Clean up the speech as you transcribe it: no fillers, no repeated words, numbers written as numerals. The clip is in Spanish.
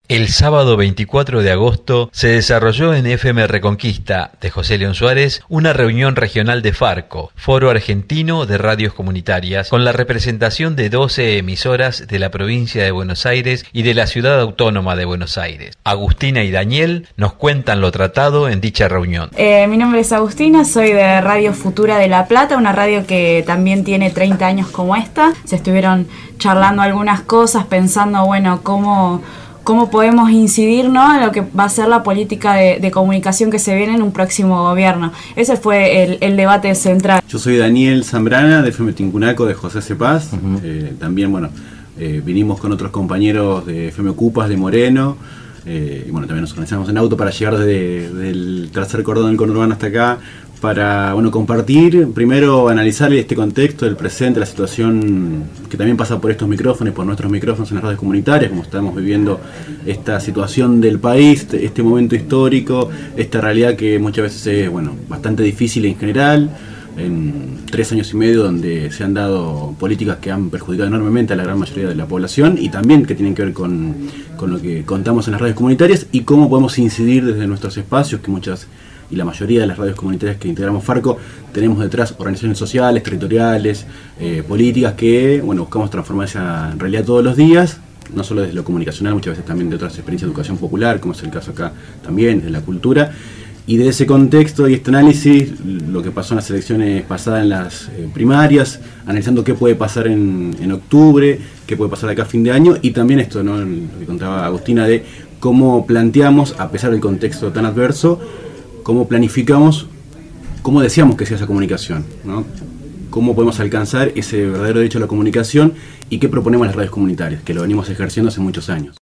El sábado 24 de agosto se desarrolló en FM Reconquista de José León Suárez una reunión regional de Farco, Foro Argentino de Radios Comunitarias, con la representación de 12 emisoras de la provincia de Buenos Aires y de la ciudad autónoma de Buenos Aires. Agustina y Daniel nos cuentan lo tratado en dicha reunión. Mi nombre es Agustina, soy de Radio Futura de La Plata, una radio que también tiene 30 años como esta. Se estuvieron charlando algunas cosas, pensando, bueno, cómo podemos incidir, ¿no?, en lo que va a ser la política de comunicación que se viene en un próximo gobierno. Ese fue el debate central. Yo soy Daniel Zambrana, de FM Tincunaco, de José Cepaz. También, vinimos con otros compañeros de FM Ocupas, de Moreno. Y también nos organizamos en auto para llegar desde el tercer cordón del conurbano hasta acá, para compartir, primero analizar este contexto, el presente, la situación que también pasa por estos micrófonos, por nuestros micrófonos en las radios comunitarias, como estamos viviendo esta situación del país, este momento histórico, esta realidad que muchas veces es bastante difícil en general, en 3 años y medio donde se han dado políticas que han perjudicado enormemente a la gran mayoría de la población y también que tienen que ver con lo que contamos en las radios comunitarias y cómo podemos incidir desde nuestros espacios, que muchas y la mayoría de las radios comunitarias que integramos Farco tenemos detrás organizaciones sociales, territoriales, políticas que buscamos transformar esa realidad todos los días, no solo desde lo comunicacional, muchas veces también de otras experiencias de educación popular, como es el caso acá también, desde la cultura. Y de ese contexto y este análisis, lo que pasó en las elecciones pasadas en las primarias, analizando qué puede pasar en octubre, qué puede pasar acá a fin de año, y también esto, ¿no?, lo que contaba Agustina, de cómo planteamos, a pesar del contexto tan adverso, cómo planificamos, cómo deseamos que sea esa comunicación, ¿no? Cómo podemos alcanzar ese verdadero derecho a la comunicación y qué proponemos las radios comunitarias, que lo venimos ejerciendo hace muchos años.